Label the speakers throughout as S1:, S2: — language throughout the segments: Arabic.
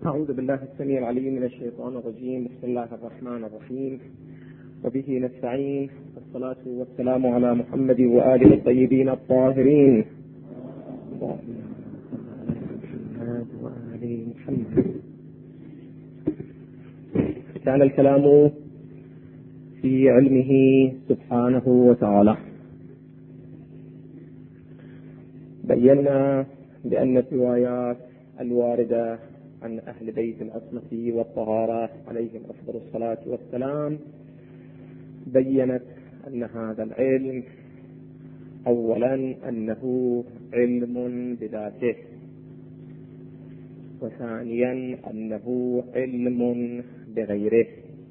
S1: أعوذ بالله السميع العليم من الشيطان الرجيم. بسم الله الرحمن الرحيم، وبه نستعين، والصلاة والسلام على محمد وآله الطيبين الطاهرين. كان الكلام في علمه سبحانه وتعالى. بينا بأن الروايات الواردة عن أهل بيت العصمة والطهارة عليهم أفضل الصلاة والسلام بيّنت أن هذا العلم أولا أنه علم بذاته، وثانيا أنه علم بغيره،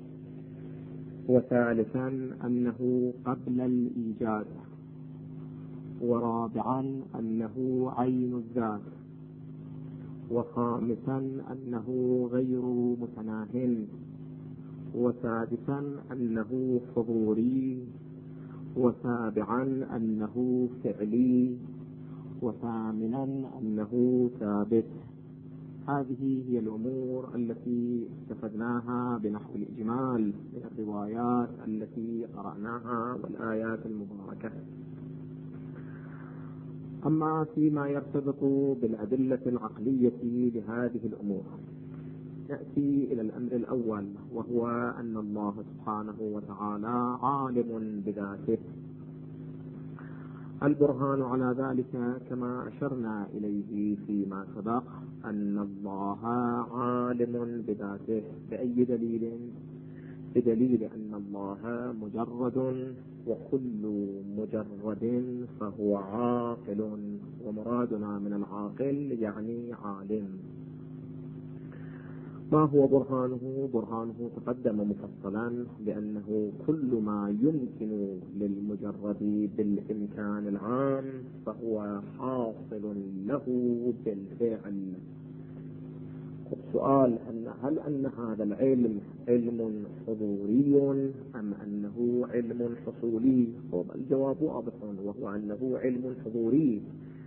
S1: وثالثا أنه قبل الإيجاد، ورابعا أنه عين الذات، وخامسا أنه غير متناهٍ، وسادسا أنه حضوري، وسابعا أنه فعلي، وثامنا أنه ثابت. هذه هي الأمور التي استفدناها بنحو الإجمال من الروايات التي قرأناها والآيات المباركة. أما فيما يرتبط بالأدلة العقلية لهذه الأمور، نأتي إلى الأمر الأول، وهو أن الله سبحانه وتعالى عالم بذاته. البرهان على ذلك كما أشرنا إليه فيما سبق أن الله عالم بذاته. بأي دليل؟ بدليل أن الله مجرد، وكل مجرد فهو عاقل، ومرادنا من العاقل يعني عالم. ما هو برهانه؟ برهانه تقدم مفصلا بأنه كل ما يمكن للمجرد بالإمكان العام فهو حاصل له بالفعل. السؤال هل أن هذا العلم علم حضوري أم أنه علم حصولي؟ الجواب واضح، وهو أنه علم حضوري،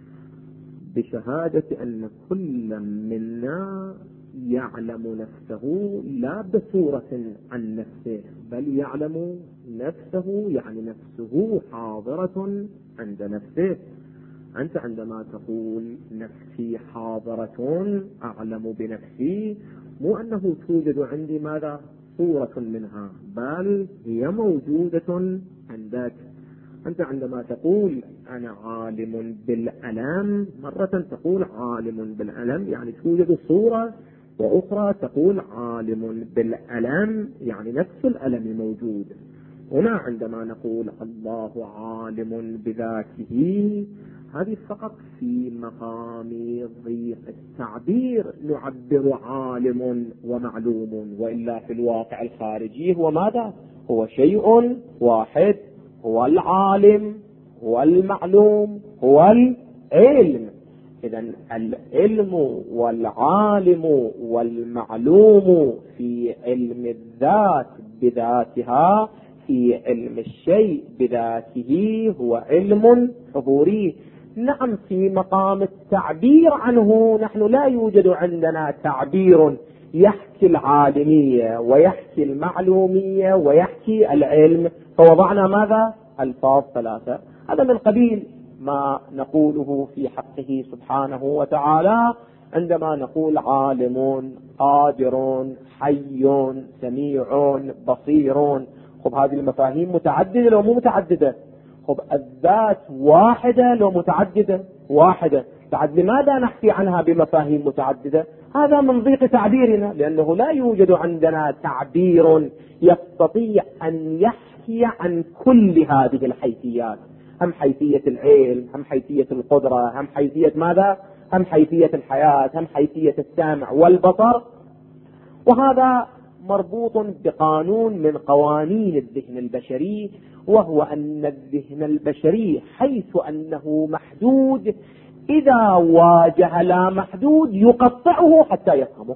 S1: بشهادة أن كل منا يعلم نفسه لا بصورة عن نفسه، بل يعلم نفسه، يعني نفسه حاضرة عند نفسه. أنت عندما تقول نفسي حاضرة أعلم بنفسي، مو أنه توجد عندي ماذا صورة منها، بل هي موجودة عندك. أنت عندما تقول أنا عالم بالألم، مرة تقول عالم بالألم يعني توجد صورة، وأخرى تقول عالم بالألم يعني نفس الألم موجود. هنا عندما نقول الله عالم بذاته، هذه فقط في مقام ضيق التعبير نعبر عالم ومعلوم، وإلا في الواقع الخارجي هو ماذا؟ هو شيء واحد، هو العالم، هو المعلوم، هو العلم. إذن العلم والعالم والمعلوم في علم الذات بذاتها، في علم الشيء بذاته هو علم حضوري. نعم، في مقام التعبير عنه نحن لا يوجد عندنا تعبير يحكي العالمية ويحكي المعلومية ويحكي العلم، فوضعنا ماذا؟ ألفاظ ثلاثة. هذا من قبيل ما نقوله في حقه سبحانه وتعالى عندما نقول عالم، قادر، حي، سميع، بصير. خب هذه المفاهيم متعددة لو مو متعددة؟ خب الذات واحدة لو متعددة؟ واحدة. بعد لماذا نحكي عنها بمفاهيم متعددة؟ هذا من ضيق تعبيرنا، لأنه لا يوجد عندنا تعبير يستطيع أن يحكي عن كل هذه الحيثيات، هم حيثية العلم، هم حيثية القدرة، هم حيثية ماذا؟ هم حيثية الحياة، هم حيثية السمع والبصر. وهذا مربوط بقانون من قوانين الذهن البشري، وهو أن الذهن البشري حيث أنه محدود إذا واجه لا محدود يقطعه حتى يفهمه.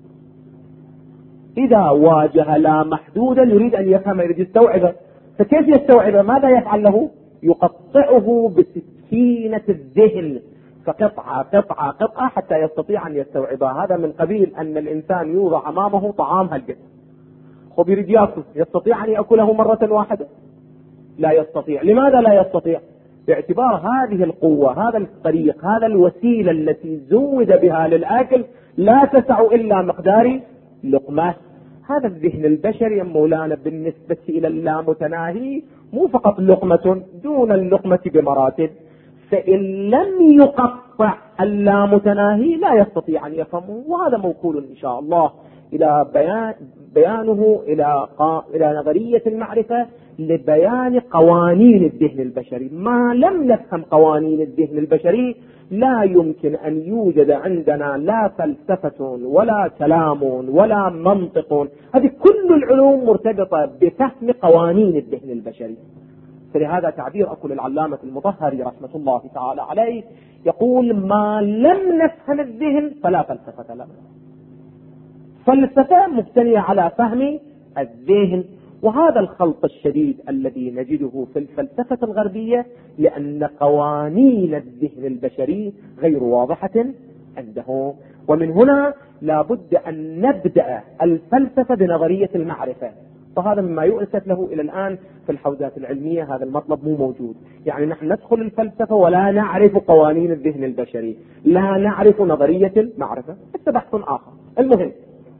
S1: إذا واجه لا محدودا يريد أن يفهم، يريد يستوعبه، فكيف يستوعبه؟ ماذا يفعل له؟ يقطعه بسكينة الذهن، فقطعة قطعة قطعة حتى يستطيع أن يستوعبها. هذا من قبيل أن الإنسان يوضع أمامه طعام هالقد، خب يريد يأكل، يستطيع أن يأكله مرة واحدة؟ لا يستطيع. لماذا لا يستطيع؟ باعتبار هذه القوة، هذا الطريق، هذا الوسيلة التي زود بها للآكل لا تسع إلا مقدار لقمة. هذا الذهن البشري يا مولانا بالنسبة إلى اللامتناهي مو فقط لقمة، دون اللقمة بمراتب. فإن لم يقطع اللامتناهي لا يستطيع أن يفهمه. وهذا موكول إن شاء الله إلى بيانه إلى نظرية المعرفة لبيان قوانين الذهن البشري. ما لم نفهم قوانين الذهن البشري لا يمكن أن يوجد عندنا لا فلسفة ولا كلام ولا منطق. هذه كل العلوم مرتبطة بفهم قوانين الذهن البشري. فلهذا تعبير أقول العلامة المطهري رحمة الله تعالى عليه يقول: ما لم نفهم الذهن فلا فلسفة لنا. فلسفة مبتنية على فهم الذهن. وهذا الخلط الشديد الذي نجده في الفلسفة الغربية، لأن قوانين الذهن البشري غير واضحة عندهم. ومن هنا لابد أن نبدأ الفلسفة بنظرية المعرفة. فهذا مما يؤسف له إلى الآن في الحوزات العلمية، هذا المطلب مو موجود. يعني نحن ندخل الفلسفة ولا نعرف قوانين الذهن البشري، لا نعرف نظرية المعرفة. هذا بحث آخر. المهم،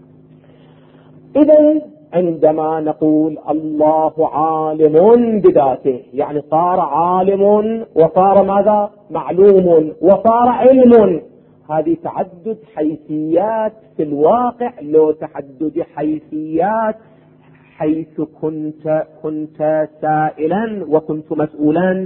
S1: إذا عندما نقول الله عالم بذاته، يعني صار عالم وصار ماذا؟ معلوم وصار علم. هذه تعدد حيثيات في الواقع، لو تعدد حيثيات حيث كنت سائلا وكنت مسؤولا.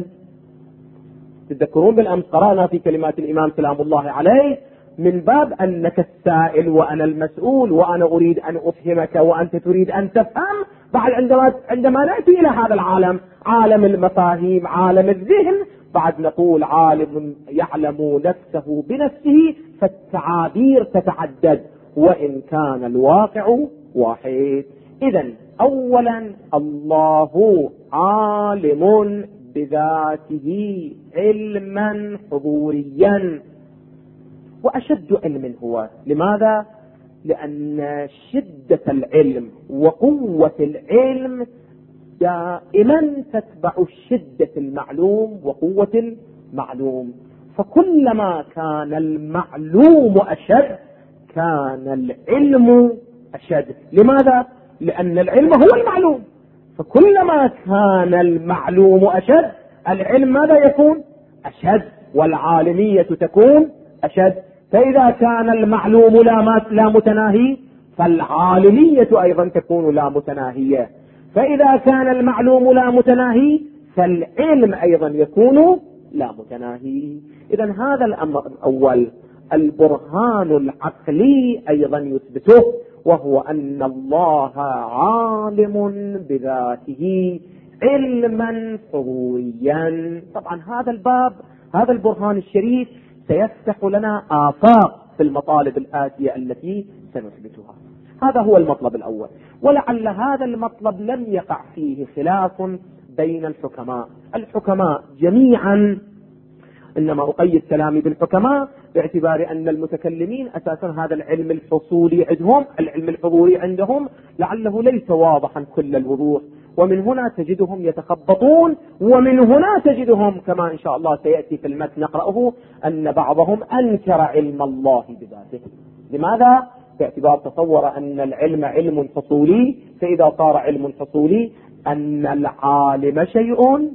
S1: تذكرون بالأمس قرأنا في كلمات الإمام سلام الله عليه من باب أنك السائل وأنا المسؤول، وأنا أريد أن أفهمك وأنت تريد أن تفهم. بعد عندما نأتي إلى هذا العالم، عالم المفاهيم، عالم الذهن، بعد نقول عالم يعلم نفسه بنفسه، فالتعابير تتعدد وإن كان الواقع واحد. إذن أولا الله عالم بذاته علما حضوريا، وأشد علم هو. لماذا؟ لأن شدة العلم وقوة العلم دائما تتبع شدة المعلوم وقوة المعلوم. فكلما كان المعلوم أشد كان العلم أشد. لماذا؟ لأن العلم هو المعلوم. فكلما كان المعلوم أشد العلم ماذا يكون؟ أشد، والعالمية تكون أشد. فإذا كان المعلوم لا متناهي فالعالمية أيضا تكون لا متناهية. فإذا كان المعلوم لا متناهي فالعلم أيضا يكون لا متناهي. إذن هذا الأمر الأول. البرهان العقلي أيضا يثبته، وهو أن الله عالم بذاته علما حضوريا. طبعا هذا الباب، هذا البرهان الشريف سيفتح لنا آفاق في المطالب الآتية التي سنثبتها. هذا هو المطلب الأول، ولعل هذا المطلب لم يقع فيه خلاف بين الحكماء. الحكماء جميعا، إنما أقيد كلامي بالحكماء باعتبار أن المتكلمين أساسا هذا العلم الحصولي عندهم، العلم الحضوري عندهم لعله ليس واضحا كل الوضوح، ومن هنا تجدهم يتخبطون، ومن هنا تجدهم كما إن شاء الله سيأتي في المتن نقرأه أن بعضهم أنكر علم الله بذاته. لماذا؟ باعتبار تصور أن العلم علم حصولي، فإذا صار علم حصولي أن العالم شيء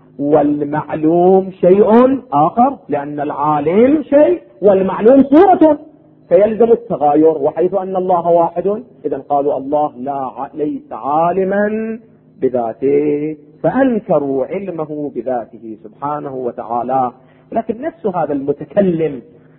S1: والمعلوم شيء آخر، لأن العالم شيء والمعلوم صورة، فيلزم التغاير. وحيث أن الله واحد إذن قالوا الله ليس عالما بذاته، فأنكروا علمه بذاته سبحانه وتعالى. لكن نفس هذا المتكلم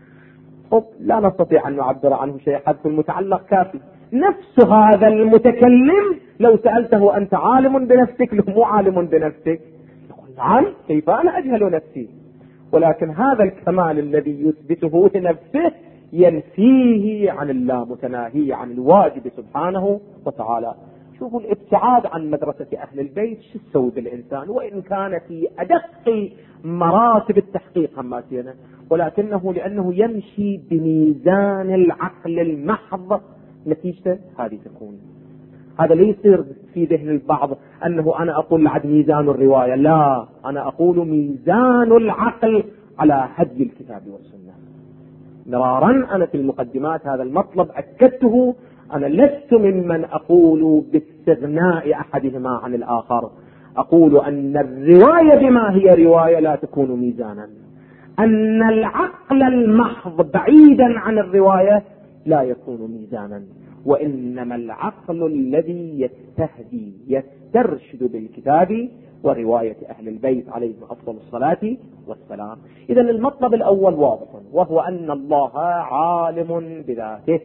S1: لا نستطيع أن نعبر عنه شيء، حذف المتعلق كافي. نفس هذا المتكلم لو سألته أنت عالم بنفسك لو مو عالم بنفسك؟ نعم، كيف أنا أجهل نفسي؟ ولكن هذا الكمال الذي يثبته لنفسه ينفيه عن اللامتناهي، عن الواجب سبحانه وتعالى. شوفوا الابتعاد عن مدرسة أهل البيت شو تسوي بالإنسان، وإن كان في أدق مراتب التحقيق هماتينا. ولكنه لأنه يمشي بميزان العقل المحض نتيجة هذه تكون. هذا لا يصير في ذهن البعض أنه أنا أقول لعد ميزان الرواية، لا، أنا أقول ميزان العقل على هدي الكتاب والسنة. مرارا أنا في المقدمات هذا المطلب أكدته، أنا لست ممن أقول باستغناء أحدهما عن الآخر، أقول أن الرواية بما هي رواية لا تكون ميزانا، أن العقل المحض بعيدا عن الرواية لا يكون ميزانا، وإنما العقل الذي يستهدي يسترشد بالكتاب ورواية أهل البيت عليهم أفضل الصلاة والسلام. إذا المطلب الأول واضح، وهو أن الله عالم بذاته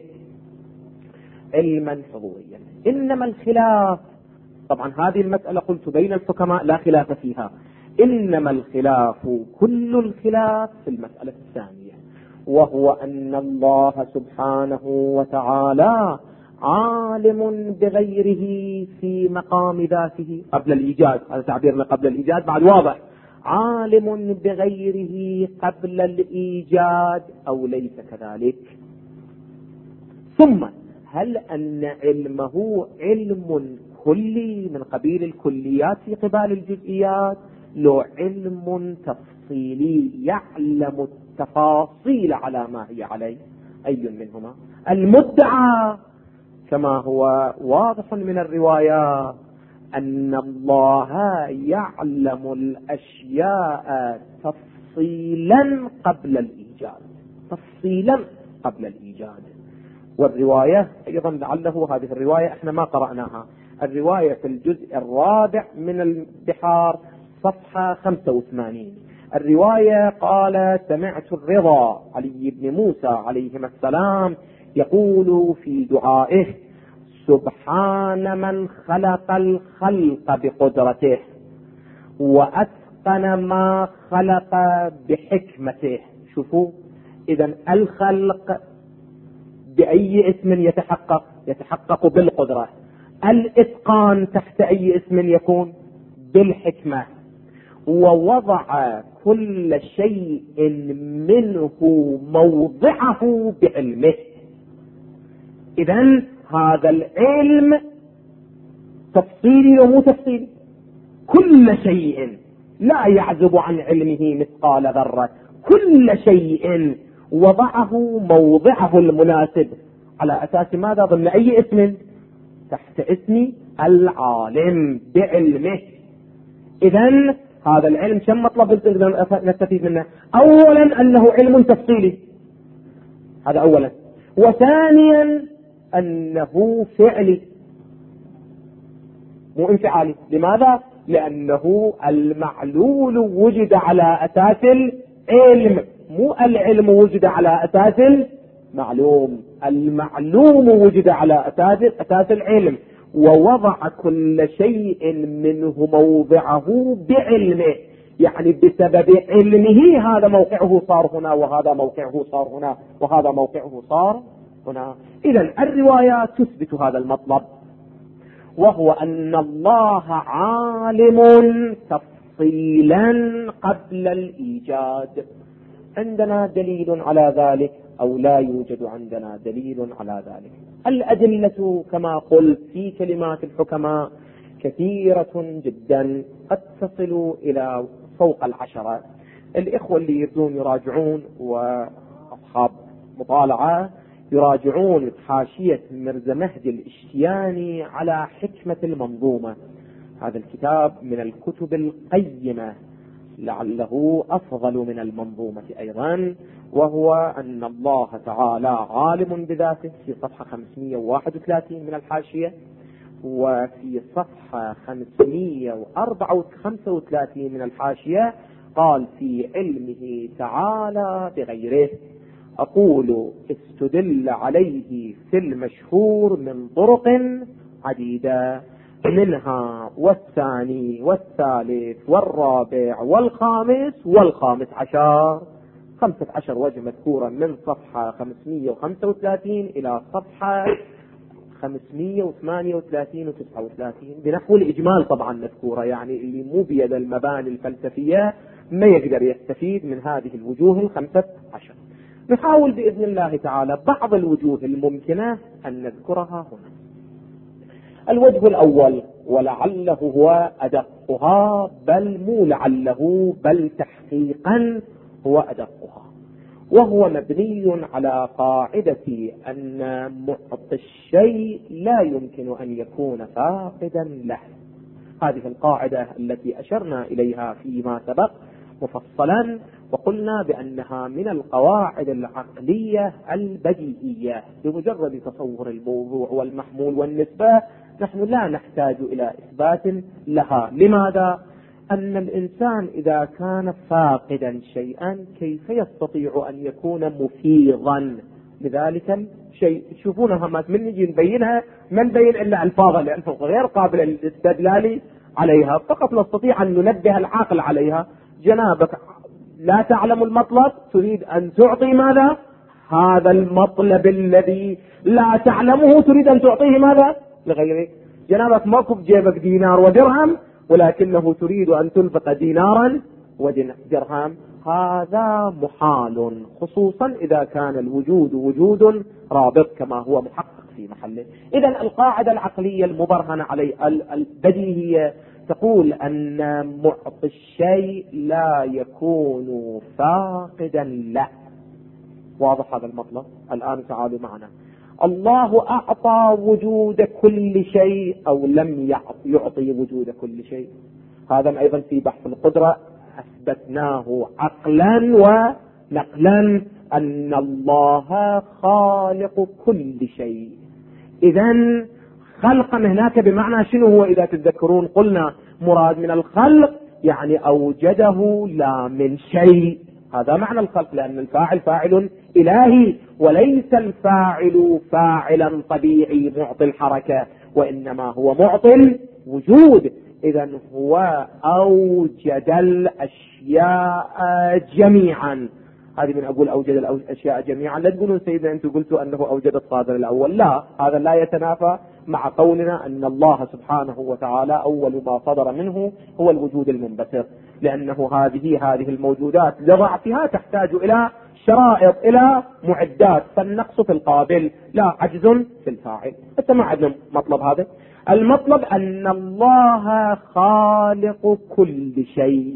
S1: علما حضوريا. إنما الخلاف، طبعا هذه المسألة قلت بين الحكماء لا خلاف فيها، إنما الخلاف كل الخلاف في المسألة الثانية، وهو أن الله سبحانه وتعالى عالم بغيره في مقام ذاته قبل الإيجاد. هذا تعبيرنا قبل الإيجاد بعد واضح، عالم بغيره قبل الإيجاد أو ليس كذلك. ثم هل أن علمه علم كلي من قبيل الكليات في قبال الجزئيات، لو علم تفصيلي يعلم التفاصيل على ما هي عليه؟ أي منهما؟ المدعى كما هو واضح من الروايات أن الله يعلم الأشياء تفصيلا قبل الإيجاد، تفصيلا قبل الإيجاد. والرواية أيضا لعله هذه الرواية احنا ما قرأناها، الرواية في الجزء الرابع من البحار صفحة 85. الرواية قال: سمعت الرضا علي بن موسى عليهما السلام يقول في دعائه: سبحان من خلق الخلق بقدرته وأتقن ما خلق بحكمته. شوفوا، إذن الخلق بأي اسم يتحقق؟ يتحقق بالقدرة. الإتقان تحت أي اسم يكون؟ بالحكمة. ووضع كل شيء منه موضعه بعلمه. إذن هذا العلم تفصيلي ومو تفصيلي، كل شيء لا يعزب عن علمه مثقال ذرة، كل شيء وضعه موضعه المناسب. على أساس ماذا؟ ضمن أي اسم؟ تحت اسم العالم بعلمه. إذن هذا العلم كم مطلب نستفيد منه؟ أولا أنه علم تفصيلي، هذا أولا. وثانيا أنه فعلي مو انفعالي. لماذا؟ لأنه المعلول وجد على أساس العلم، مو العلم وجد على أساس المعلوم. المعلوم وجد على أساس العلم، ووضع كل شيء منه موضعه بعلمه، يعني بسبب علمه هذا موقعه صار هنا، وهذا موقعه صار هنا، وهذا موقعه صار هنا. إذن الروايات تثبت هذا المطلب، وهو أن الله عالم تفصيلا قبل الإيجاد. عندنا دليل على ذلك أو لا يوجد عندنا دليل على ذلك؟ الأدلة كما قلت في كلمات الحكماء كثيرة جدا، قد تصل إلى فوق 10. الإخوة اللي يريدون يراجعون وأصحاب مطالعة يراجعون حاشية مرزا مهدي الاشتياني على حكمة المنظومة. هذا الكتاب من الكتب القيمة، لعله أفضل من المنظومة أيضا. وهو أن الله تعالى عالم بذاته في صفحة 531 من الحاشية، وفي صفحة 535 من الحاشية قال في علمه تعالى بغيره. أقول استدل عليه في المشهور من طرق عديدة، منها والثاني والثالث والرابع والخامس والخامس عشر، 15 وجه مذكورة من صفحة 535 إلى صفحة 538 و 39 بنحو الإجمال طبعا مذكورة، يعني اللي مو بيد المباني الفلسفية ما يقدر يستفيد من هذه الوجوه 15. نحاول بإذن الله تعالى بعض الوجوه الممكنة أن نذكرها هنا. الوجه الأول، ولعله هو أدقها، بل مو لعله بل تحقيقا هو أدقها، وهو مبني على قاعدة أن معطي الشيء لا يمكن أن يكون فاقدا له. هذه القاعدة التي أشرنا إليها فيما سبق مفصلا، وقلنا بأنها من القواعد العقلية البديهية. بمجرد تصور الموضوع والمحمول والنسبة نحن لا نحتاج إلى إثبات لها. لماذا؟ أن الإنسان إذا كان فاقدا شيئا كيف يستطيع أن يكون مفيضا لذلك الشيء؟ تشوفونها من نجي نبينها ما نبين إلا ألفاظها، لأنه غير قابل للاستدلال عليها، فقط نستطيع أن ننبه العقل عليها. جنابك لا تعلم المطلب، تريد أن تعطي ماذا؟ هذا المطلب الذي لا تعلمه تريد أن تعطيه ماذا؟ لغيرك. جنابك ماكو بجيبك دينار ودرهم، ولكنه تريد أن تنفق دينارا ودرهم، هذا محال، خصوصا إذا كان الوجود وجود رابط كما هو محقق في محله. إذا القاعدة العقلية المبرهنة عليه البديهية تقول أن معطي الشيء لا يكون فاقدا له. واضح هذا المطلب؟ الآن تعالوا معنا. الله أعطى وجود كل شيء أو لم يعطي وجود كل شيء؟ هذا أيضا في بحث القدرة أثبتناه عقلا ونقلا أن الله خالق كل شيء. إذن خلقا هناك بمعنى شنو هو؟ إذا تتذكرون قلنا مراد من الخلق يعني أوجده لا من شيء، هذا معنى الخلق، لأن الفاعل فاعل إلهي، وليس الفاعل فاعلا طبيعي معطي الحركة، وإنما هو معطي الوجود. إذن هو أوجد الأشياء جميعا. هذه من أقول أوجد الأشياء جميعا، لا تقولون سيدنا أنتم قلتوا أنه أوجد الصادر الأول، لا، هذا لا يتنافى مع قولنا أن الله سبحانه وتعالى أول ما صدر منه هو الوجود المنبثق، لأنه هذه الموجودات لضعفها تحتاج إلى شرائط، إلى معدات، فالنقص في القابل لا عجز في الفاعل. حتى ما عندنا مطلب هذا. المطلب أن الله خالق كل شيء.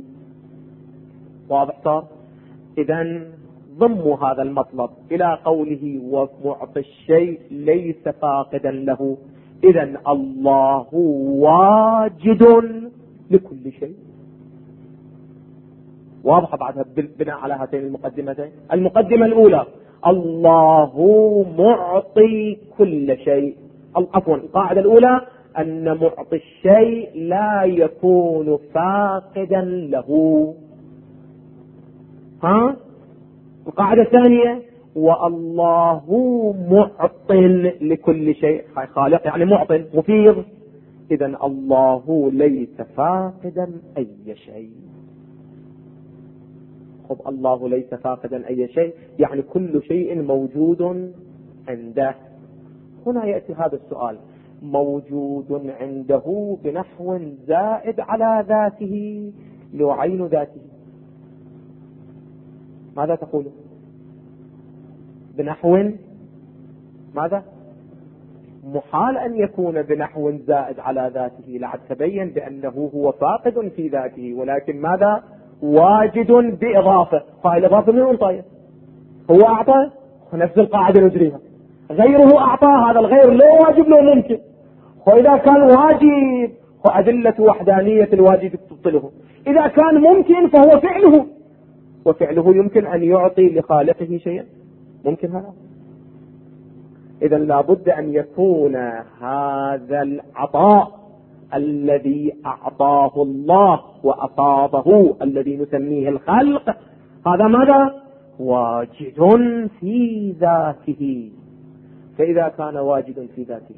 S1: واضح صار؟ إذن ضموا هذا المطلب إلى قوله ومعطي الشيء ليس فاقدا له. إذن الله واجد لكل شيء. واضح بعدها بناء على هاتين المقدمتين. المقدمة الأولى الله معطي كل شيء، عفوا القاعدة الأولى أن معطي الشيء لا يكون فاقدا له. القاعدة الثانية والله معط لكل شيء، خالق يعني معطي مفيض. إذن الله ليس فاقدا أي شيء. خب الله ليس فاقدا أي شيء يعني كل شيء موجود عنده. هنا يأتي هذا السؤال: موجود عنده بنحو زائد على ذاته لو عين ذاته، ماذا تقول؟ بنحو ماذا؟ محال أن يكون بنحو زائد على ذاته، لعد تبين بأنه هو فاقد في ذاته، ولكن ماذا؟ واجد بإضافة. فالإضافة من أنطية هو أعطى، نفس القاعدة نجريها. غيره أعطى، هذا الغير لا واجب له ممكن. وإذا كان واجب فأدلة وحدانية الواجب تبطله. إذا كان ممكن فهو فعله، وفعله يمكن أن يعطي لخالقه شيئا، ممكن هذا. إذا لابد أن يكون هذا العطاء الذي أعطاه الله وأصابه الذي نسميه الخلق، هذا ماذا؟ واجد في ذاته. فإذا كان واجد في ذاته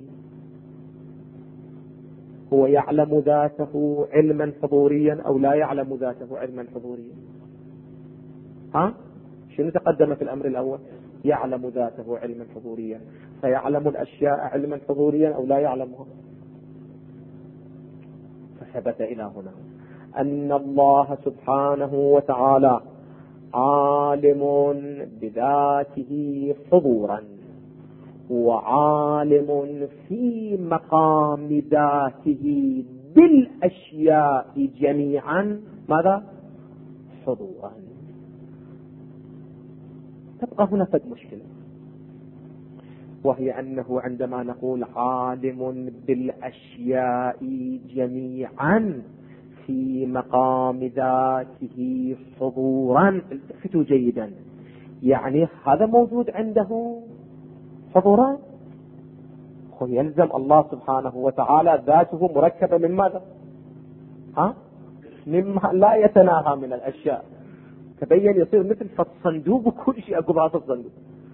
S1: هو يعلم ذاته علما حضوريا أو لا يعلم ذاته علما حضوريا؟ شنو تقدم في الأمر الأول؟ يعلم ذاته علما حضوريا، فيعلم الأشياء علما حضوريا أو لا يعلمها؟ فثبت إلى هنا أن الله سبحانه وتعالى عالم بذاته حضورا، وعالم في مقام ذاته بالأشياء جميعا ماذا؟ حضورا. تبقى هنا فد مشكلة، وهي أنه عندما نقول عالم بالأشياء جميعا في مقام ذاته حضورا، التفتوا جيدا، يعني هذا موجود عنده حضورا. يلزم الله سبحانه وتعالى ذاته مركبة من ماذا؟ مما لا يتناهى من الأشياء. تبين يصير مثل فالصندوق وكل شيء أقوم هذا الصندوق.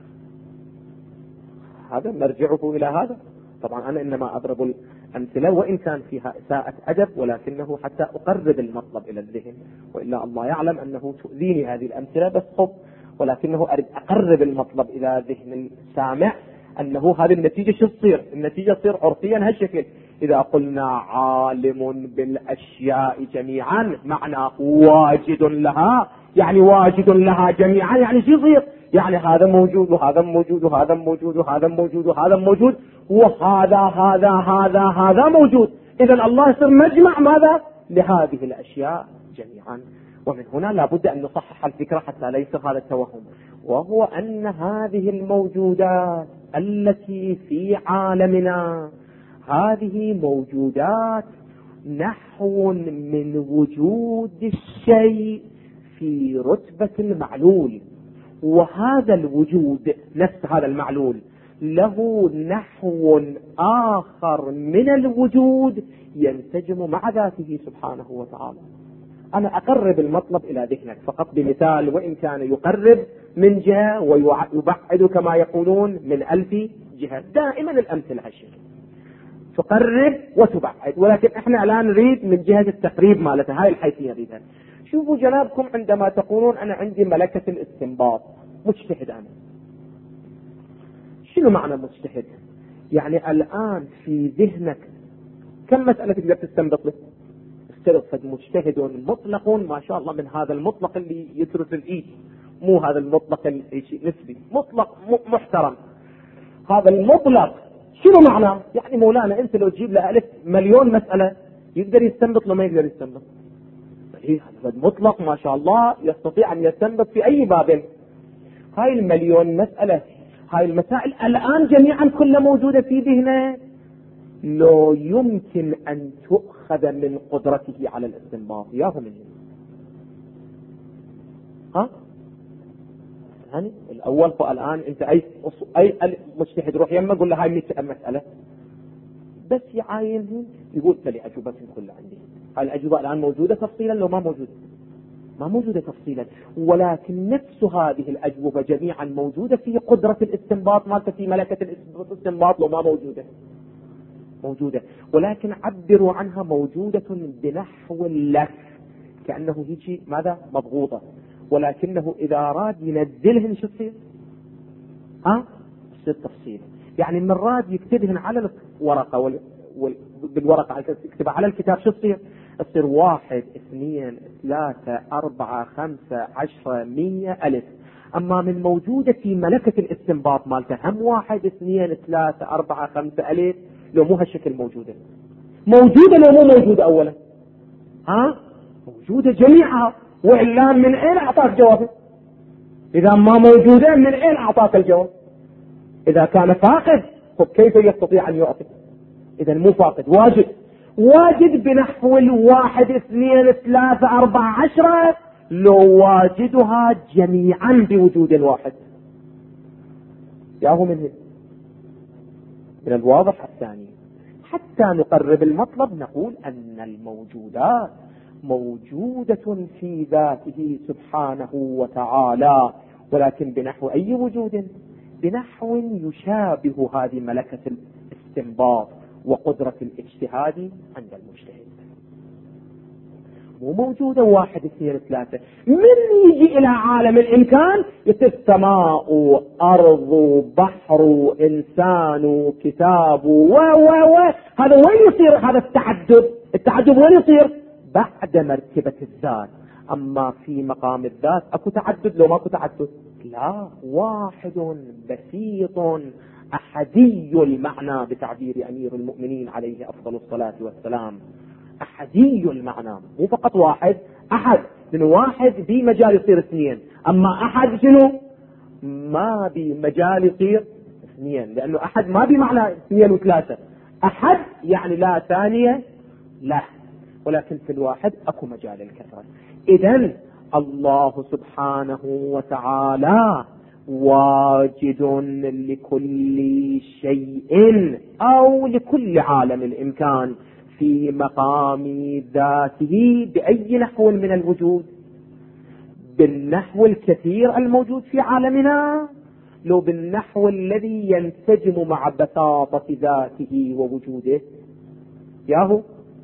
S1: هذا نرجعه إلى هذا. طبعا أنا إنما أضرب الأمثلة وإن كان فيها إساءة أدب، ولكنه حتى أقرب المطلب إلى الذهن، وإلا الله يعلم أنه تؤذيني هذه الأمثلة بس خب، ولكنه أريد أقرب المطلب إلى ذهن السامع أنه هذه النتيجة شو تصير؟ النتيجة تصير عرفيا هالشكل. إذا قلنا عالم بالأشياء جميعا معناه واجد لها، يعني واجد لها جميعا، يعني شو يصير؟ يعني هذا موجود وهذا موجود وهذا موجود وهذا موجود وهذا موجود وهذا هذا هذا هذا موجود. إذا الله يصير مجمع ماذا؟ لهذه الأشياء جميعا. ومن هنا لابد أن نصحح الفكرة حتى لا يصير هذا التوهم، وهو أن هذه الموجودات التي في عالمنا هذه موجودات نحو من وجود الشيء في رتبة المعلول، وهذا الوجود نفس هذا المعلول له نحو آخر من الوجود ينسجم مع ذاته سبحانه وتعالى. أنا أقرب المطلب إلى ذهنك فقط بمثال، وإن كان يقرب من جهة ويبعد كما يقولون من 1000 جهة. دائما الأمثلة هالشكل، تقرب وتبعد، ولكن احنا الآن نريد من جهة التقريب مالتها، هاي الحيثية نريدها. شوفوا جنابكم، عندما تقولون أنا عندي ملكة الاستنباط، مجتهد أنا، شنو معنى مجتهد؟ يعني الآن في ذهنك كم مسألة تقدر تستنبط لك؟ استرفد مجتهد مطلق ما شاء الله، من هذا المطلق اللي يترك الإيد، مو هذا المطلق النسبي، مطلق محترم. هذا المطلق شنو معناه؟ يعني مولانا انت لو تجيب له 1000 مليون مسألة يقدر يستنبط لو ما يقدر يستنبط. هذا مطلق ما شاء الله يستطيع ان يستنبط في اي باب. هاي المليون مسألة، هاي المسائل الان جميعا كلها موجودة في ذهنه، لو يمكن ان تؤخذ من قدرته على الاستنباط ياهو منه. يعني الاول فالان انت اي مجتهد روح يمه قول له هاي 100 مسألة بس يعاينهم، يقول لي اجوبتهم كلها عندي. هاي الاجوبة الان موجودة تفصيلا لو ما موجودة؟ ما موجودة تفصيلا، ولكن نفس هذه الاجوبة جميعا موجودة في قدرة الاستنباط مالته، في ملكة الاستنباط لو ما موجودة، ولكن عبروا عنها موجودة بنحو اللف، كأنه هيك ماذا مضغوطة، ولكنه إذا أراد ينزلهن شو تصير؟ تصير تفصيل. يعني من راد يكتبهن على الورقة بالورقة يكتبها على الكتاب شو تصير؟ تصير 1 2 3 4 5 10 100 ألف. أما من موجودة في ملكة الاستنباط مالته هم 1 2 3 4 5 ألف، لو مو هالشكل موجودة لو مو موجودة أولا؟ موجودة جميعها، وإلا من أين أعطاك جوابه؟ إذا ما موجودة من أين أعطاك الجواب؟ إذا كان فاقد كيف يستطيع أن يعطي؟ إذا مو فاقد، واجد بنحو 1 2 3 4 10 لو واجدها جميعا بوجود واحد. ياهو من الواضح الثاني. حتى نقرب المطلب نقول أن الموجودات موجودة في ذاته سبحانه وتعالى، ولكن بنحو أي وجود؟ بنحو يشابه هذه ملكة الاستنباط وقدرة الاجتهاد عند المجتهد. مو موجودة 1 2 3، من يجي إلى عالم الإمكان يصير سماء أرض بحر إنسان كتاب هذا وين يصير؟ هذا التعدد وين يصير؟ بعد مرتبة الذات. أما في مقام الذات أكو تعدد لو ما أكو تعدد؟ لا، واحد بسيط أحدي المعنى بتعبير أمير المؤمنين عليه أفضل الصلاة والسلام. أحدي المعنى، مو فقط واحد، أحد. من واحد بمجال يصير اثنين، أما أحد شنو؟ ما بمجال يصير اثنين، لأنه أحد ما بمعنى اثنين وثلاثة. أحد يعني لا ثانية لا، ولكن في الواحد أكو مجال الكثرة. إذن الله سبحانه وتعالى واجد لكل شيء أو لكل عالم الإمكان في مقام ذاته بأي نحو من الوجود؟ بالنحو الكثير الموجود في عالمنا، لو بالنحو الذي ينسجم مع بساطة ذاته ووجوده؟ ياهو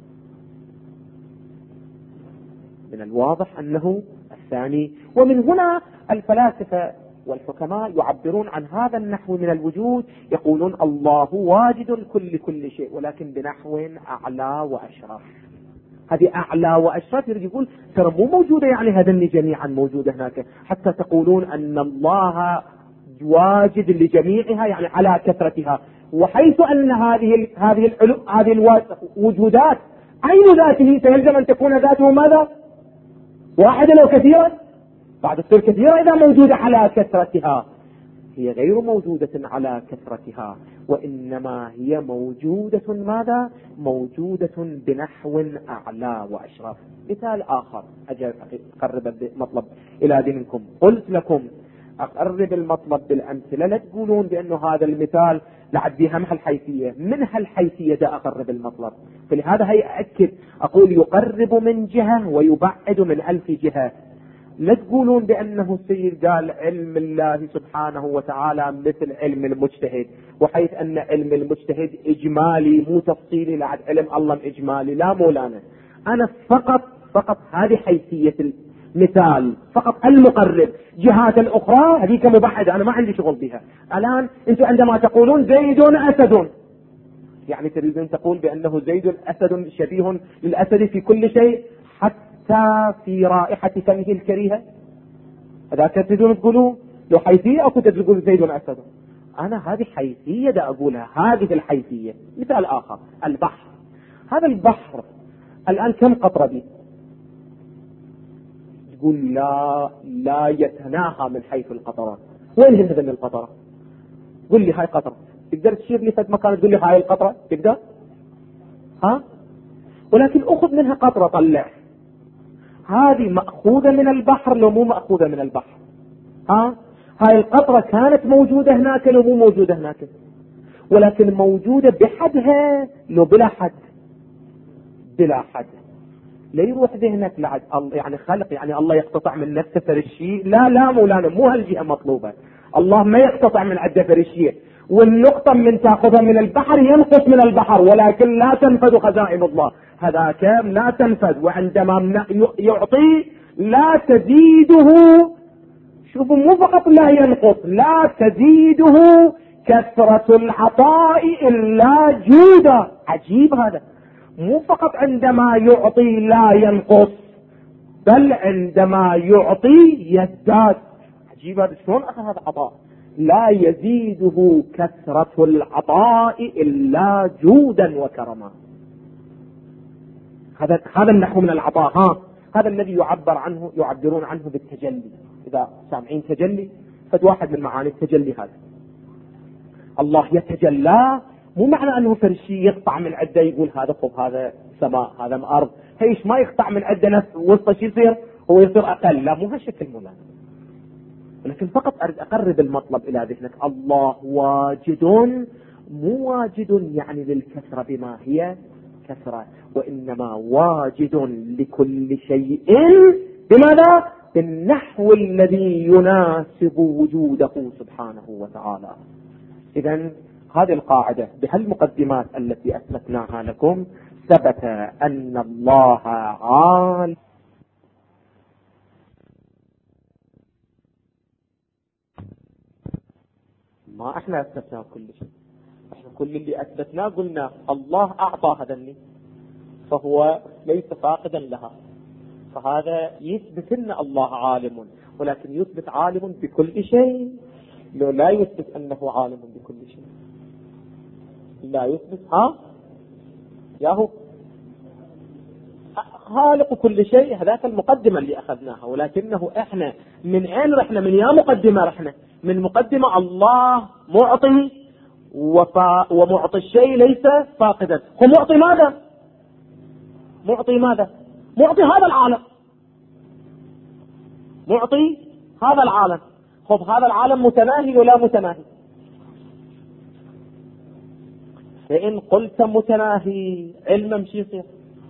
S1: من الواضح أنه الثاني. ومن هنا الفلاسفة والحكماء يعبرون عن هذا النحو من الوجود، يقولون الله واجد كل شيء، ولكن بنحو أعلى وأشرف. هذه أعلى وأشرف يريد يقول ترى مو موجودة يعني هذني جميعا موجودة هناك، حتى تقولون أن الله واجد لجميعها يعني على كثرتها، وحيث أن هذه الوجودات عين ذاته سيلزم أن تكون ذاته ماذا؟ واحدة لو كثيرا، بعد تصير كثيرة إذا موجودة على كثرتها. هي غير موجودة على كثرتها، وإنما هي موجودة ماذا؟ موجودة بنحو أعلى وأشرف. مثال آخر أجل أقرب المطلب إلى ذهنكم. قلت لكم أقرب المطلب بالأمثلة، لا تقولون بأنه هذا المثال لعد بها الحيثية. من هالحيثية دا أقرب المطلب، فلهذا هي أأكد أقول يقرب من جهة ويبعد من 1000 جهة. لا تقولون بأنه السيد قال علم الله سبحانه وتعالى مثل علم المجتهد، وحيث أن علم المجتهد إجمالي مو تفصيلي، لعد علم الله إجمالي. لا مولانا، أنا فقط هذه حيثية المثال، فقط المقرب. جهات الأخرى هذيك مبعدة أنا ما عندي شغل بها. الآن أنتم عندما تقولون زيد أسد، يعني تريدون تقول بأنه زيد أسد شبيه للأسد في كل شيء حتى في رائحة فمه الكريهة؟ هذا تريدون تقولوا لو حيثية أو كنت تقول زيد أسد؟ أنا هذه حيثية دا أقولها، هذه الحيثية. مثال آخر البحر. هذا البحر الآن كم قطرة به؟ تقول لا يتناهى من حيث القطرات. وين هذه القطرة؟ قل لي هاي قطرة، تقدر تشير لي فد مكان تقول لي هاي القطرة؟ تقدر؟ ها؟ ولكن أخذ منها قطرة طلع، هذه مأخوذة من البحر لو مو مأخوذة من البحر؟ ها؟ هاي القطرة كانت موجودة هناك لو مو موجودة هناك؟ ولكن موجودة بحدها لو بلا حد؟ بلا حد. لا يروح ذهنك لعد يعني خلق يعني الله يقتطع من نفسه فرشي. لا مولانا، مو هالجهة مطلوبة. الله ما يقتطع من عدة فرشية، والنقطة من تأخذها من البحر ينقص من البحر، ولكن لا تنفذ خزائن الله. هذا كام لا تنفذ، وعندما يعطي لا تزيده. شوفوا مو فقط لا ينقص، لا تزيده كثرة العطاء إلا جودا. عجيب هذا، مو فقط عندما يعطي لا ينقص، بل عندما يعطي يزداد. عجيب هذا، شلون أخذ هذا عطاء؟ لا يزيده كثرة العطاء إلا جودا وكرما. هذا النحو من العطاء. هذا الذي يعبرون عنه بالتجلي. إذا سامعين تجلي فد واحد من معاني التجلي هذا. الله يتجلى، مو معنى أنه فرشي يقطع من عدة يقول هذا فوق هذا سماء هذا أرض، هيش ما يقطع من عدة نفس وسط شيء يصير هو يصير أقل. لا، مو هالشكل مولانا. ولكن فقط أريد أقرب المطلب إلى ذهنك. الله واجد، مو واجد يعني للكثرة بما هي كثرة، وإنما واجد لكل شيء. بماذا؟ بالنحو الذي يناسب وجوده سبحانه وتعالى. إذن هذه القاعدة بهالمقدمات التي أثبتناها لكم ثبت أن الله عالم. ما احنا اثبتنا كل شيء، احنا كل اللي اثبتناه قلنا الله اعطى هذا، فهو ليس فاقدا لها. فهذا يثبت أن الله عالم، ولكن يثبت عالم بكل شيء، لو لا يثبت أنه عالم بكل شيء. لا يثبت ياهو خالق كل شيء، هذاك المقدمة اللي أخذناها. ولكنه إحنا من أين رحنا؟ من يا مقدمة رحنا من مقدمة الله معطي ومعطي الشيء ليس فاقدا. هو معطي ماذا؟ معطي ماذا؟ معطي هذا العالم، معطي هذا العالم. خب هذا العالم متناهي ولا متناهي؟ فإن قلت متناهي علما مش يصير،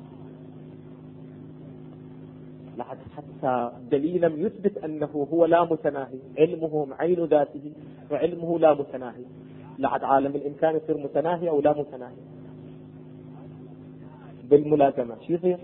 S1: حتى دليلا يثبت أنه هو لا متناهي، علمه عين ذاته وعلمه لا متناهي. لعد عالم الإمكان يصير متناهي أو لا متناهي بالملازمة شو يصير؟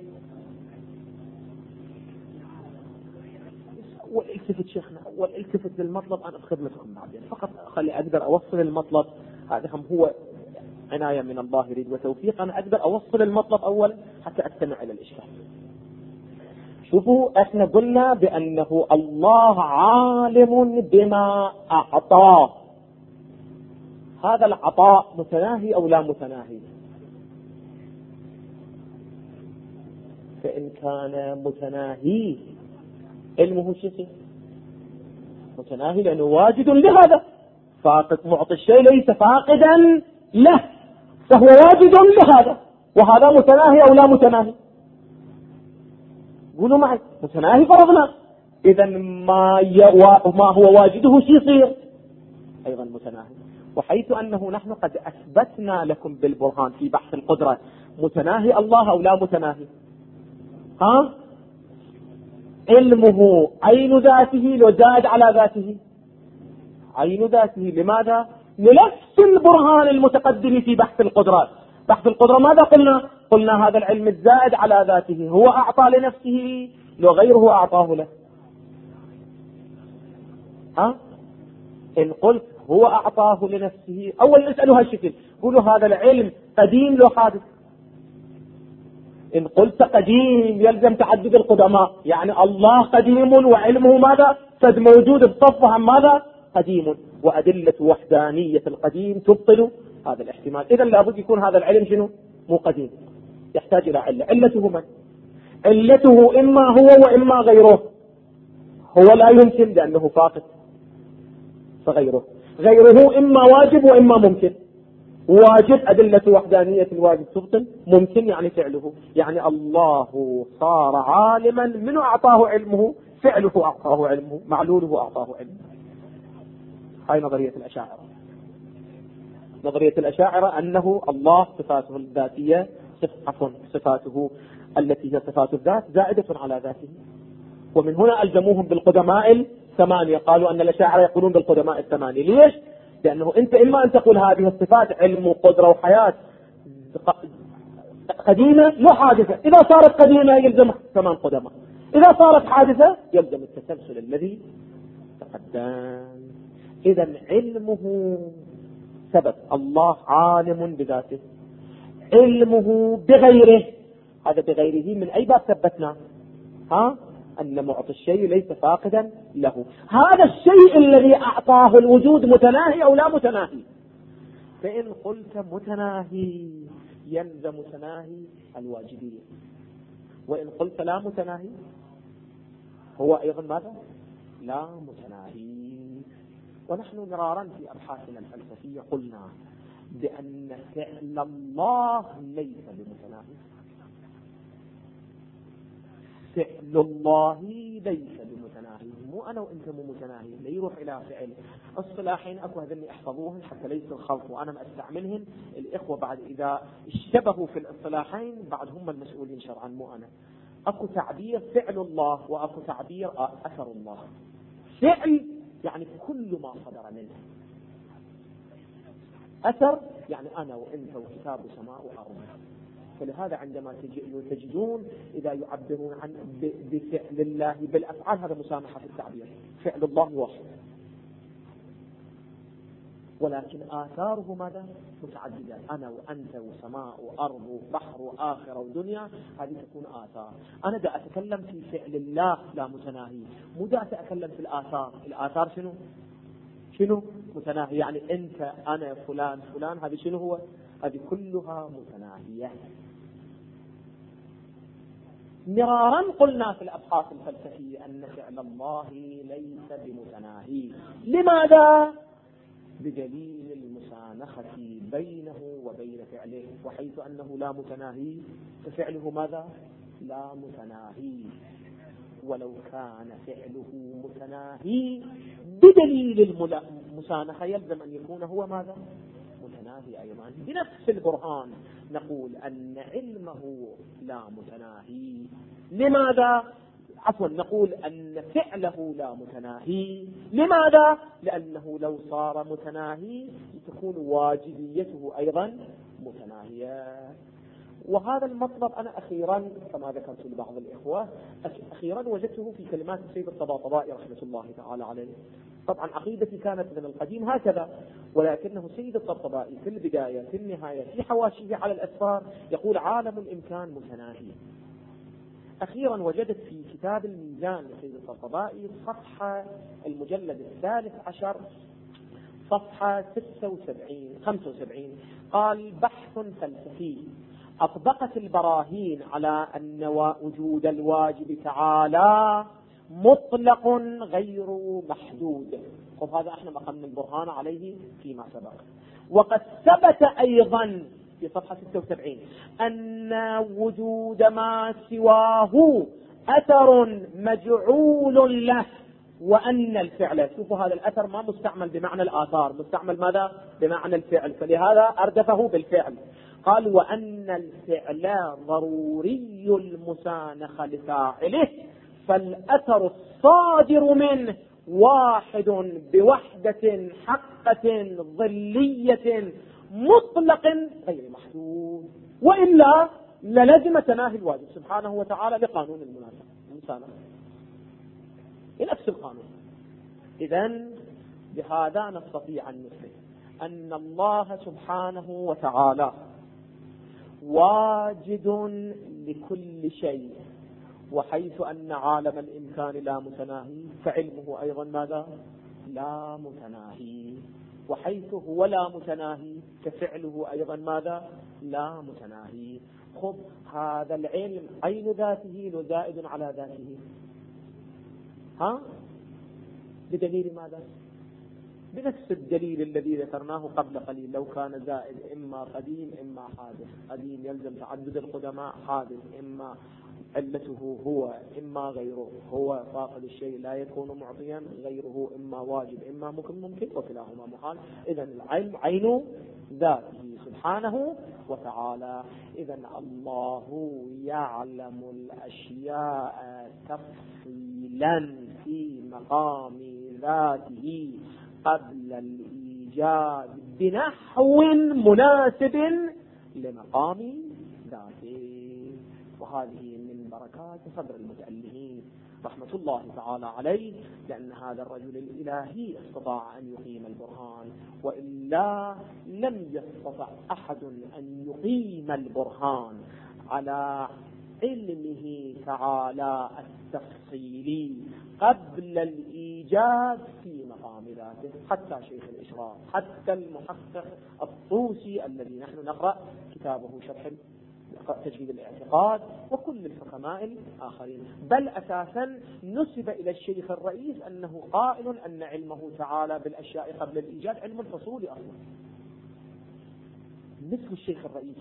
S1: والالتفت شيخنا، والالتفت للمطلب. أنا بخدمتكم بعدين، فقط خلي أقدر أوصل المطلب. هذا هم هو عناية من الله يريد وتوفيق. أنا أقدر أوصل المطلب أولا حتى أستمع إلى الإشكال. شوفوا، احنا قلنا بأنه الله عالم بما أعطاه. هذا العطاء متناهي أو لا متناهي؟ فإن كان متناهي علمه شيء متناهي، لأنه واجد لهذا. فاقد معطي الشيء ليس فاقدا له، فهو واجد لهذا. وهذا متناهي أو لا متناهي؟ قولوا معي متناهي فرضنا، إذا ما هو واجده شي يصير أيضا متناهي. وحيث أنه نحن قد أثبتنا لكم بالبرهان في بحث القدرة متناهي الله أو لا متناهي؟ علمه عين ذاته لو زاد على ذاته عين ذاته. لماذا؟ لنفس البرهان المتقدم في بحث القدرة. بحث القدرة ماذا قلنا؟ قلنا هذا العلم الزائد على ذاته هو أعطى لنفسه لو غيره أعطاه له. إن قلت هو أعطاه لنفسه، أول نسأله هالشكل، قولوا هذا العلم قديم لو حادث. إن قلت قديم يلزم تعدد القدماء، يعني الله قديم وعلمه ماذا؟ قد موجود بصفها ماذا؟ قديم. وأدلة وحدانية القديم تبطل هذا الاحتمال. إذا لابد يكون هذا العلم شنو؟ مو قديم، يحتاج إلى علة. علته من؟ علته إما هو وإما غيره. هو لا يمكن لأنه فاقد، فغيره إما واجب وإما ممكن. واجب أدلة وحدانية الواجب تبطل، ممكن يعني فعله. يعني الله صار عالما، منه أعطاه علمه؟ فعله أعطاه علمه، معلوله أعطاه علمه. هاي نظرية الأشاعرة. نظرية الأشاعرة أنه الله صفاته الذاتية صفاته التي هي صفات الذات زائدة على ذاته. ومن هنا ألزموهم بالقدماء 8. قالوا أن الأشاعرة يقولون بالقدماء 8. ليش؟ لأنه أنت إما أن تقول هذه الصفات علم وقدرة وحياة قديمة لو حادثة، إذا صارت قديمة يلزم 8 قدماء، إذا صارت حادثة يلزم التسلسل الذي تقدم. إذا علمه ثبت، الله عالم بذاته. علمه بغيره، هذا بغيره من أي باب ثبتنا؟ أن معطي الشيء ليس فاقدا له. هذا الشيء الذي أعطاه الوجود متناهي أو لا متناهي؟ فإن قلت متناهي يلزم تناهي الواجبية، وإن قلت لا متناهي هو أيضا ماذا؟ لا متناهي. ونحن مرارا في أبحاثنا الفلسفية قلنا بأن فعل الله ليس بمتناهي. فعل الله ليس بمتناهي، مو أنا وإنت مو متناهي. لا يروح إلى فعل. الصلاحين أكو هذني احفظوهن حتى ليس الخلط وأنا ما أستعملهن. الإخوة بعد إذا اشتبهوا في الصلاحين بعد هم المسؤولين شرعا مو أنا. أكو تعبير فعل الله وأكو تعبير أثر الله. فعل يعني كل ما صدر منه. أثر يعني أنا وإنت وكتاب وسماء وأرض. فلهذا عندما تجدون إذا يعبرون عن بفعل الله بالأفعال هذا مسامحة في التعبير. فعل الله واحد.
S2: ولكن آثاره ماذا؟ متعددة. أنا وأنت وسماء وأرض وبحر وآخرة ودنيا، هذه تكون آثار. أنا دا أتكلم في فعل الله لا متناهي، مو دا أتكلم في الآثار. الآثار شنو متناهي؟ يعني أنت أنا فلان فلان، هذه شنو هو؟ هذه كلها متناهية. مرارا قلنا في الأبحاث الفلسفية أن فعل الله ليس بمتناهي. لماذا؟ بدليل المسانخة بينه وبين فعله، وحيث أنه لا متناهي ففعله ماذا؟ لا متناهي. ولو كان فعله متناهي بدليل المسانخة يلزم أن يكون هو ماذا؟ متناهي أيضا. بنفس البرهان نقول أن علمه لا متناهي. لماذا؟ عفوا، نقول أن فعله لا متناهي. لماذا؟ لأنه لو صار متناهي تكون واجبيته أيضا متناهية. وهذا المطلب أنا أخيرا كما ذكرت لبعض الإخوة أخيرا وجدته في كلمات السيد الطباطبائي رحمة الله تعالى عليه. طبعا عقيدتي كانت من القديم هكذا، ولكنه السيد الطباطبائي في البداية في النهاية في حواشيه على الأسفار يقول عالم الإمكان متناهي. أخيرا وجدت في كتاب الميزان للسيد الطباطبائي صفحة المجلد 13 صفحة 75 قال: بحث فلسفي أطبقت البراهين على أن وجود الواجب تعالى مطلق غير محدود. خب هذا احنا مقامنا البرهان عليه فيما سبق. وقد ثبت أيضا في صفحة 76 أن وجود ما سواه أثر مجعول له، وأن الفعل، شوفوا هذا الأثر ما مستعمل بمعنى الآثار، مستعمل ماذا؟ بمعنى الفعل، فلهذا أردفه بالفعل. قال: وأن الفعل ضروري المسانخة لفاعله، فالأثر الصادر منه واحد بوحدة حقة ظلية مطلق غير محدود، وإلا للزم تناهي الواجب سبحانه وتعالى لقانون المسانخة بنفس القانون. إذن بهذا نستطيع أن نثبت أن الله سبحانه وتعالى واجد لكل شيء، وحيث أن عالم الإمكان لا متناهي فعلمه أيضا ماذا؟ لا متناهي. وحيث هو لا متناهي ففعله أيضا ماذا؟ لا متناهي. خب هذا العلم عين ذاته زائد على ذاته، بدليل ماذا؟ بنفس الدليل الذي ذكرناه قبل قليل. لو كان زائد إما قديم إما حادث، قديم يلزم تعدد القدماء، حادث إما علته هو إما غيره، هو فاقد الشيء لا يكون معطيا، غيره إما واجب إما ممكن وكلاهما محال. إذن العلم عين ذاته سبحانه وتعالى. إذن الله يعلم الأشياء تفصيلا في مقام ذاته قبل الإيجاد بنحو مناسب لمقام ذاته. وهذه من بركات صدر المتألهين رحمة الله تعالى عليه، لأن هذا الرجل الإلهي استطاع أن يقيم البرهان، وإلا لم يستطع أحد أن يقيم البرهان على علمه تعالى التفصيلي قبل الإيجاد في مقام ذاته. حتى شيخ الإشراف، حتى المحقق الطوسي الذي نحن نقرأ كتابه شرح تجديد الاعتقاد، وكل الحكماء الآخرين، بل أساسا نسب إلى الشيخ الرئيس أنه قائل أن علمه تعالى بالأشياء قبل الإيجاد علم الفصول أصلا. مثل الشيخ الرئيس،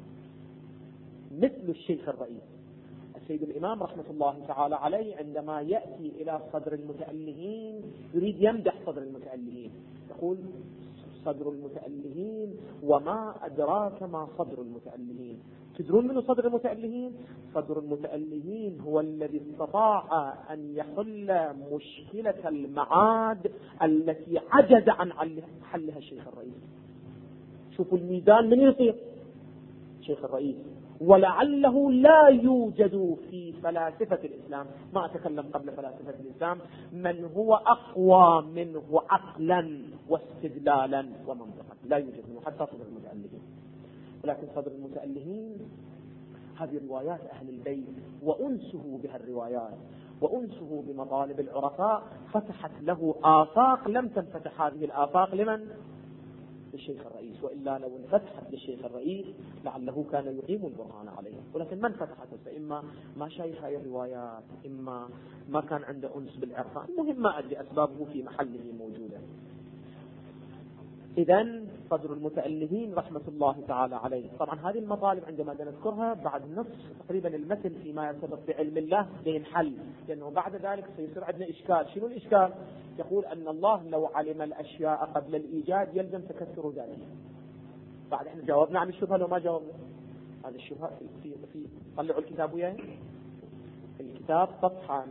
S2: مثل الشيخ الرئيس السيد الإمام رحمة الله تعالى عليه عندما يأتي إلى صدر المتألهين يريد يمدح صدر المتألهين، يقول: صدر المتألهين وما أدراك ما صدر المتألهين. تدرون من صدر المتألهين؟ صدر المتألهين هو الذي استطاع أن يحل مشكلة المعاد التي عجز عن حلها الشيخ الرئيس. شوفوا الميزان من يصير شيخ الرئيس، ولعله لا يوجد في فلاسفة الإسلام، ما أتكلم قبل فلاسفة الإسلام، من هو أقوى منه عقلا واستدلالا ومنطقا، لا يوجد منه حتى صدر المتألهين. ولكن صدر المتألهين هذه روايات أهل البيت وأنسه بها الروايات وأنسه بمطالب العرفاء فتحت له آفاق لم تنفتح هذه الآفاق لمن؟ للشيخ الرئيس، وإلا لو انفتحت للشيخ الرئيس لعله كان يقيم البرهان عليه، ولكن من فتحت؟ فإما ما شايف هذه الروايات، إما ما كان عنده أنس بالعرفان، المهم ما أدري أسبابه في محله موجودة. إذن صدر المتألهين رحمة الله تعالى عليه، طبعا هذه المطالب عندما نذكرها بعد نصف تقريبا المتن فيما يرتبط بعلم الله ينحل، لأنه بعد ذلك سيصير عندنا إشكال. شنو الإشكال؟ يقول أن الله لو علم الأشياء قبل الإيجاد يلزم تكثر ذلك. بعد احنا جاوبنا عن الشبهة لو ما جاوبنا؟ هذه الشبهة في طلعوا الكتاب وياه، الكتاب صفحة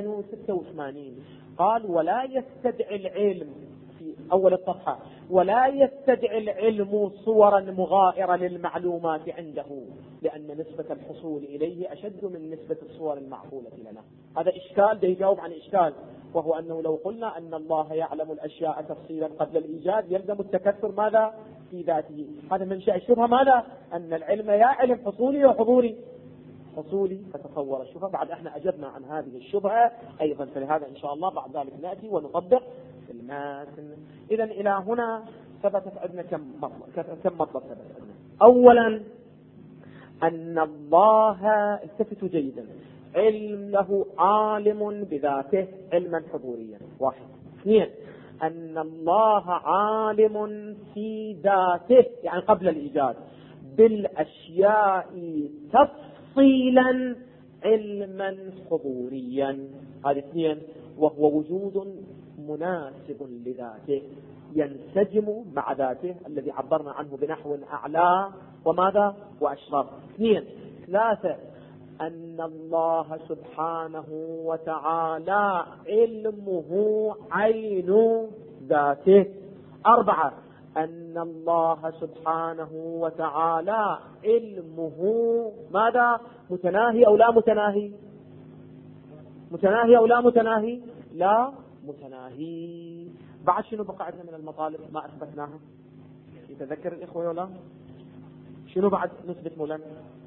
S2: 286 قال ولا يستدعي العلم في أول الصفحة ولا يستدعي العلم صورا مغائرة للمعلومات عنده، لأن نسبة الحصول إليه أشد من نسبة الصور المعقولة لنا. هذا إشكال ده يجاوب عن إشكال، وهو أنه لو قلنا أن الله يعلم الأشياء تفصيلا قبل الإيجاد يلزم التكثر ماذا؟ في ذاته. هذا منشأ الشبهة ماذا؟ أن العلم يا علم حصولي وحضوري، حصولي، فتصور الشبهة. بعد احنا أجبنا عن هذه الشبهة أيضا، فلهذا إن شاء الله بعد ذلك نأتي ونطبق في المتن. إذا إلى هنا ثبتت عندنا كم مطلب ثبت عندنا. أولا أن الله، التفتوا جيدا، علم له عالم بذاته علما حضوريا، واحد. اثنين أن الله عالم في ذاته يعني قبل الإيجاد بالأشياء تفصيلا علما حضوريا، هذه اثنين، وهو وجود مناسب لذاته ينسجم مع ذاته الذي عبرنا عنه بنحو أعلى وماذا وأشرف. اثنين. ثلاثة أن الله سبحانه وتعالى علمه عين ذاته. أربعة أن الله سبحانه وتعالى علمه ماذا؟ متناهي أو لا متناهي؟ متناهي أو لا متناهي؟ لا متناهي. بعد شنو بقى عندنا من المطالب ما أثبتناها؟ يتذكر الإخوة ولا؟ شنو بعد نثبت مولانا؟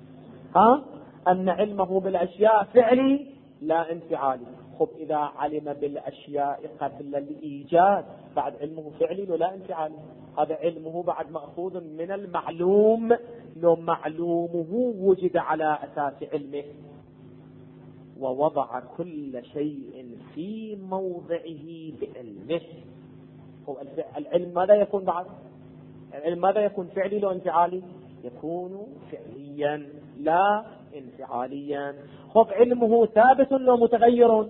S2: أن علمه بالأشياء فعلي لا انفعالي. خب إذا علم بالأشياء قبل الإيجاد بعد علمه فعلي ولا انفعالي؟ هذا علمه بعد مأخوذ من المعلوم، لو معلومه وجد على أساس علمه ووضع كل شيء في موضعه بعلمه. هو العلم ماذا يكون بعد؟ العلم ماذا يكون؟ فعلي لو انفعالي؟ يكون فعليا لا انفعاليا. خب علمه ثابت لو متغير؟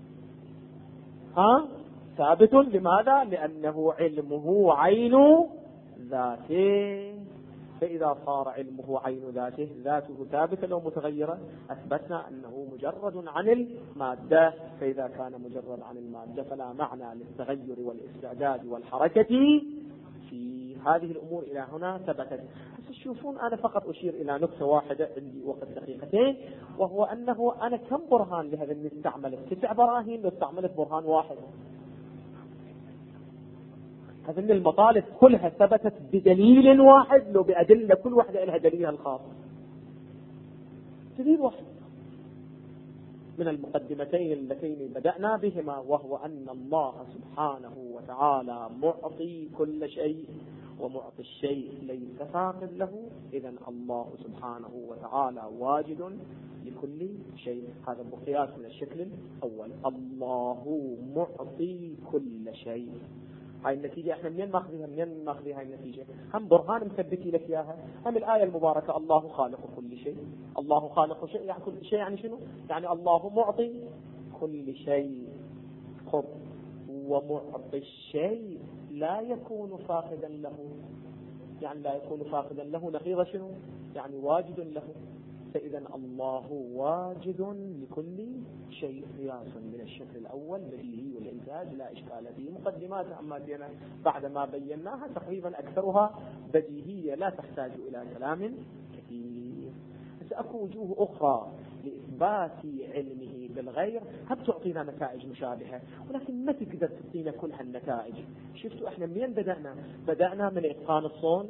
S2: ثابت. لماذا؟ لأنه علمه عين ذاته. فإذا صار علمه عين ذاته، ذاته ثابتة لو متغيرة، أثبتنا أنه مجرد عن المادة. فإذا كان مجرد عن المادة فلا معنى للتغير والاستعداد والحركة في هذه الأمور. إلى هنا ثبتت. تشوفون أنا فقط أشير إلى نقطة واحدة عندي وقت دقيقتين، وهو أنه أنا كم برهان لهذا اللي استعملت؟ 9 براهين لو استعملت برهان واحد. هذه المطالب كلها ثبتت بدليل واحد لو بأدلة كل واحدة لها دليلها الخاص. دليل واحد من المقدمتين اللتين بدأنا بهما، وهو أن الله سبحانه وتعالى معطي كل شيء ومعطي الشيء ليس فاقد له. إذن الله سبحانه وتعالى واجد لكل شيء. هذا مقياس من الشكل الأول. الله معطي كل شيء. هاي النتيجة احنا منين ماخذيها هاي النتيجة؟ هم برهان مثبتي لك اياها، هم الآية المباركة الله خالق كل شيء. الله خالق شيء يعني كل شيء، يعني شنو؟ يعني الله معطي كل شيء. خب ومعطي الشيء لا يكون فاقدا له، يعني لا يكون فاقدا له نقيض شنو؟ يعني واجد له. فإذا الله واجد لكل شيء، قياس من الشكل الأول بديهي والإنتاج لا إشكال فيه. مقدمات أما فينا بعد ما بيناها تقريبا أكثرها بديهية لا تحتاج إلى كلام كثير. بس اكو وجوه اخرى لاثبات علمه بالغير قد تعطينا نتائج مشابهه، ولكن ما تقدر تعطينا كل هالنتائج. شفتوا احنا منين بدأنا من اتقان الصون؟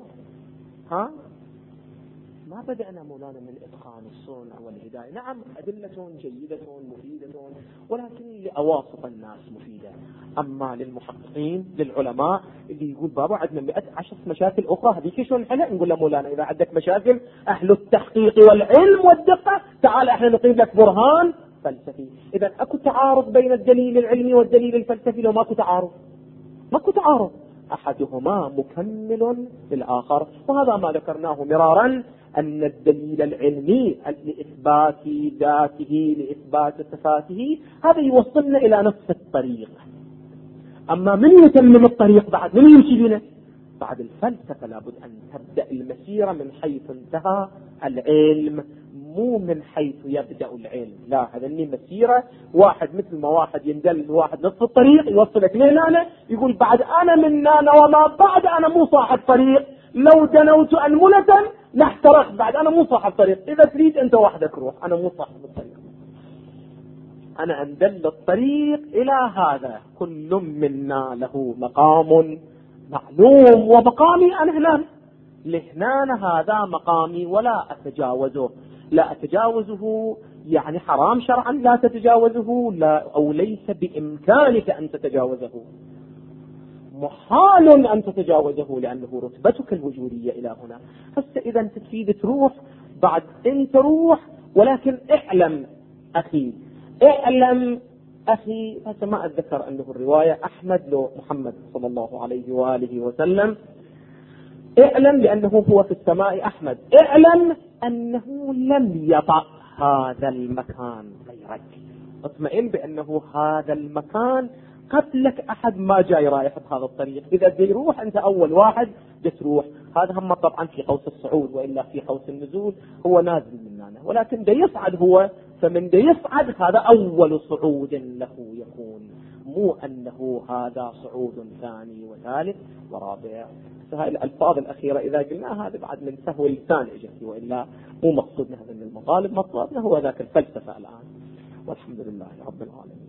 S2: ما بدأنا مولانا من إتقان الصنع والهداية. نعم أدلة جيدة مفيدة، ولكن لأواسط الناس مفيدة. أما للمحققين للعلماء اللي يقول بابا عندنا 110 مشاكل أخرى، هذيك شلون نحلها؟ نقول له مولانا إذا عندك مشاكل أهل التحقيق والعلم والدقة تعال احنا نقيم لك برهان فلسفي. إذا أكو تعارض بين الدليل العلمي والدليل الفلسفي؟ لو ماكو تعارض، أحدهما مكمل للآخر. وهذا ما ذكرناه مرارا، أن الدليل العلمي لإثبات ذاته لإثبات صفاته هذا يوصلنا إلى نفس الطريق. أما من يتمم الطريق بعد؟ من يمشي بنا بعد الفلسفة؟ لابد أن تبدأ المسيرة من حيث انتهى العلم، مو من حيث يبدأ العلم. لا، هذا مسيرة واحد مثل ما واحد يندل واحد نصف الطريق يوصلك لين أنا، يقول بعد أنا من أنا وما بعد أنا مو صاحب طريق، لو دنوت أنملة لاحترق، بعد أنا مو صاحب طريق. إذا تريد أنت وحدك روح، أنا مو صاحب الطريق، أنا أندل الطريق إلى هذا. كل منا له مقام معلوم، ومقامي أنا لهنان هذا مقامي ولا أتجاوزه، يعني حرام شرعا لا تتجاوزه، لا أو ليس بإمكانك أن تتجاوزه، محال أن تتجاوزه لأنه رتبتك الوجودية إلى هنا. هسه إذا تفيد تروح بعد أنت روح، ولكن اعلم أخي هسه ما أتذكر أنه الرواية أحمد لو محمد صلى الله عليه وآله وسلم، اعلم لأنه هو في السماء أحمد، اعلم أنه لم يطأ هذا المكان غيرك، اطمئن بأنه هذا المكان قبلك أحد ما جاي رايح بهذا الطريق. إذا جاي يروح أنت أول واحد تروح، هذا هم طبعا في قوس الصعود، وإلا في قوس النزول هو نازل مننا، ولكن دا يصعد هو، فمن دا يصعد هذا أول صعود له يكون، مو أنه هذا صعود ثاني وثالث ورابع. فهذه الألفاظ الأخيرة إذا قلنا هذا بعد من سهو اللسان إجتي، وإلا مو مقصودنا هذا من المطالب، مطلوبنا هو ذاك الفلسفة الآن. والحمد لله رب العالمين.